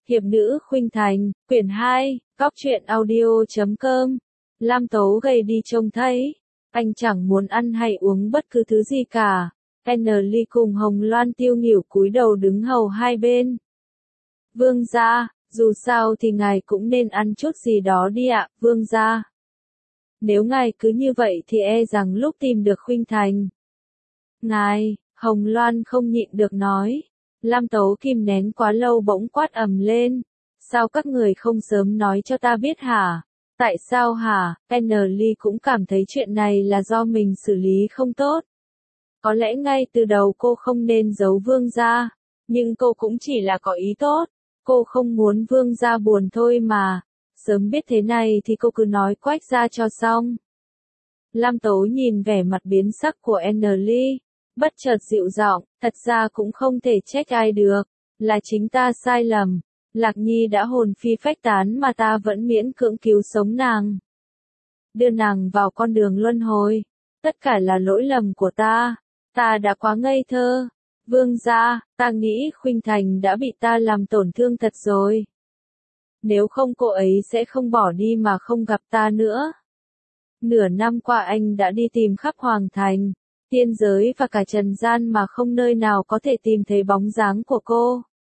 Hiệp nữ Khuynh Thành, quyển 2, góc truyện audio.com. Lam Tố gầy đi trông thấy. Anh chẳng muốn ăn hay uống bất cứ thứ gì cả. Ly cùng Hồng Loan tiêu nghỉu cúi đầu đứng hầu hai bên. Vương gia, dù sao thì ngài cũng nên ăn chút gì đó đi ạ, vương gia. Nếu ngài cứ như vậy thì e rằng lúc tìm được Khuynh Thành. Ngài, Hồng Loan không nhịn được nói. Lam Tố kìm nén quá lâu bỗng quát ầm lên. Sao các người không sớm nói cho ta biết hả? Tại sao hả? Ly cũng cảm thấy chuyện này là do mình xử lý không tốt. Có lẽ ngay từ đầu cô không nên giấu vương gia, nhưng cô cũng chỉ là có ý tốt. Cô không muốn vương gia buồn thôi mà. Sớm biết thế này thì cô cứ nói quách ra cho xong. Lam Tố nhìn vẻ mặt biến sắc của Ly, bất chợt dịu giọng, thật ra cũng không thể trách ai được, là chính ta sai lầm. Lạc Nhi đã hồn phi phách tán mà ta vẫn miễn cưỡng cứu sống nàng, đưa nàng vào con đường luân hồi. Tất cả là lỗi lầm của ta đã quá ngây thơ. Vương gia, ta nghĩ Khuynh Thành đã bị ta làm tổn thương thật rồi. Nếu không cô ấy sẽ không bỏ đi mà không gặp ta nữa. Nửa năm qua anh đã đi tìm khắp Hoàng Thành, tiên giới và cả trần gian mà không nơi nào có thể tìm thấy bóng dáng của cô.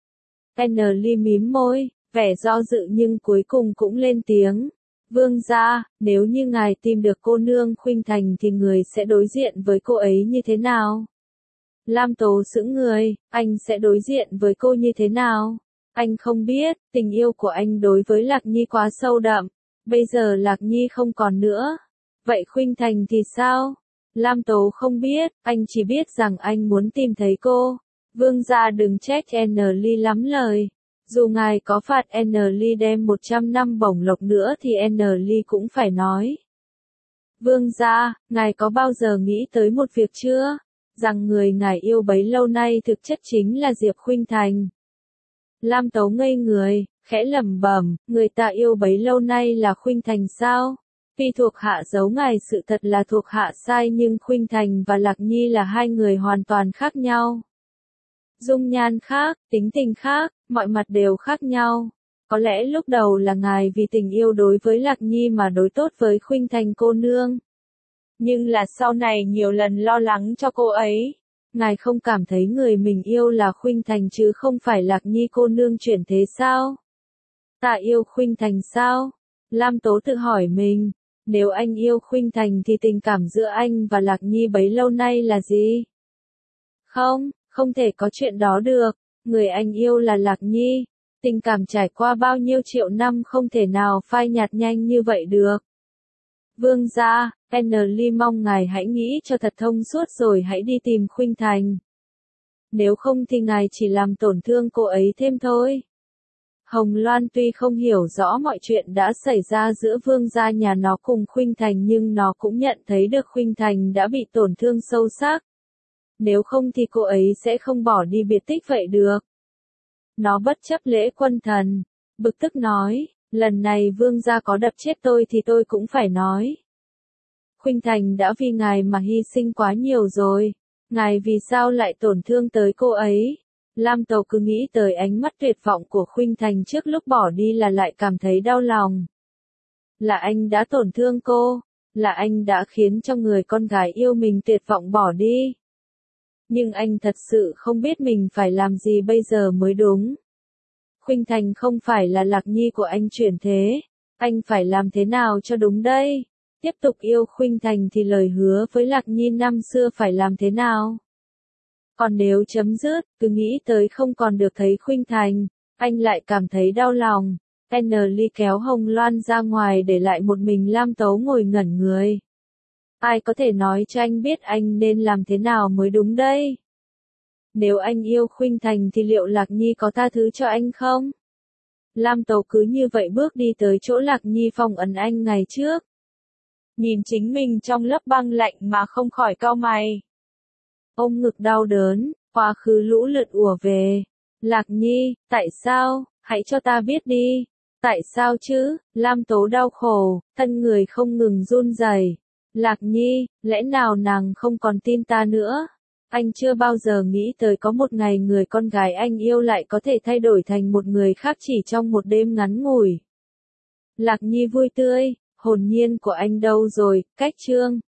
Ly mím môi, vẻ do dự nhưng cuối cùng cũng lên tiếng. Vương gia, nếu như ngài tìm được cô nương Khuynh Thành thì người sẽ đối diện với cô ấy như thế nào? Lam Tố sững người, anh sẽ đối diện với cô như thế nào? Anh không biết, tình yêu của anh đối với Lạc Nhi quá sâu đậm. Bây giờ Lạc Nhi không còn nữa. Vậy Khuynh Thành thì sao? Lam Tố không biết, anh chỉ biết rằng anh muốn tìm thấy cô. Vương gia đừng trách Ly lắm lời. Dù ngài có phạt Ly đem 100 năm bổng lộc nữa thì Ly cũng phải nói. Vương gia, ngài có bao giờ nghĩ tới một việc chưa? Rằng người ngài yêu bấy lâu nay thực chất chính là Diệp Khuynh Thành. Lam Tố ngây người, khẽ lẩm bẩm, người ta yêu bấy lâu nay là Khuynh Thành sao? Vì thuộc hạ giấu ngài sự thật là thuộc hạ sai, nhưng Khuynh Thành và Lạc Nhi là hai người hoàn toàn khác nhau. Dung nhan khác, tính tình khác, mọi mặt đều khác nhau. Có lẽ lúc đầu là ngài vì tình yêu đối với Lạc Nhi mà đối tốt với Khuynh Thành cô nương. Nhưng là sau này nhiều lần lo lắng cho cô ấy. Ngài không cảm thấy người mình yêu là Khuynh Thành chứ không phải Lạc Nhi cô nương chuyển thế sao? Ta yêu Khuynh Thành sao? Lam Tố tự hỏi mình. Nếu anh yêu Khuynh Thành thì tình cảm giữa anh và Lạc Nhi bấy lâu nay là gì? Không thể có chuyện đó được. Người anh yêu là Lạc Nhi. Tình cảm trải qua bao nhiêu triệu năm không thể nào phai nhạt nhanh như vậy được. Vương gia, Ly mong ngài hãy nghĩ cho thật thông suốt rồi hãy đi tìm Khuynh Thành. Nếu không thì ngài chỉ làm tổn thương cô ấy thêm thôi. Hồng Loan tuy không hiểu rõ mọi chuyện đã xảy ra giữa vương gia nhà nó cùng Khuynh Thành nhưng nó cũng nhận thấy được Khuynh Thành đã bị tổn thương sâu sắc. Nếu không thì cô ấy sẽ không bỏ đi biệt tích vậy được. Nó bất chấp lễ quân thần, bực tức nói, lần này vương gia có đập chết tôi thì tôi cũng phải nói. Khuynh Thành đã vì ngài mà hy sinh quá nhiều rồi, ngài vì sao lại tổn thương tới cô ấy? Lam Tố cứ nghĩ tới ánh mắt tuyệt vọng của Khuynh Thành trước lúc bỏ đi là lại cảm thấy đau lòng. Là anh đã tổn thương cô, là anh đã khiến cho người con gái yêu mình tuyệt vọng bỏ đi. Nhưng anh thật sự không biết mình phải làm gì bây giờ mới đúng. Khuynh Thành không phải là Lạc Nhi của anh chuyển thế, anh phải làm thế nào cho đúng đây? Tiếp tục yêu Khuynh Thành thì lời hứa với Lạc Nhi năm xưa phải làm thế nào? Còn nếu chấm dứt, cứ nghĩ tới không còn được thấy Khuynh Thành, anh lại cảm thấy đau lòng. Ly kéo Hồng Loan ra ngoài để lại một mình Lam Tố ngồi ngẩn người. Ai có thể nói cho anh biết anh nên làm thế nào mới đúng đây? Nếu anh yêu Khuynh Thành thì liệu Lạc Nhi có tha thứ cho anh không? Lam Tố cứ như vậy bước đi tới chỗ Lạc Nhi phong ấn anh ngày trước. Nhìn chính mình trong lớp băng lạnh mà không khỏi cau mày. Ôm ngực đau đớn, quá khứ lũ lượt ùa về. Lạc Nhi, tại sao? Hãy cho ta biết đi. Tại sao chứ? Lam Tố đau khổ, thân người không ngừng run rẩy. Lạc Nhi, lẽ nào nàng không còn tin ta nữa? Anh chưa bao giờ nghĩ tới có một ngày người con gái anh yêu lại có thể thay đổi thành một người khác chỉ trong một đêm ngắn ngủi. Lạc Nhi vui tươi, hồn nhiên của anh đâu rồi, cách chương.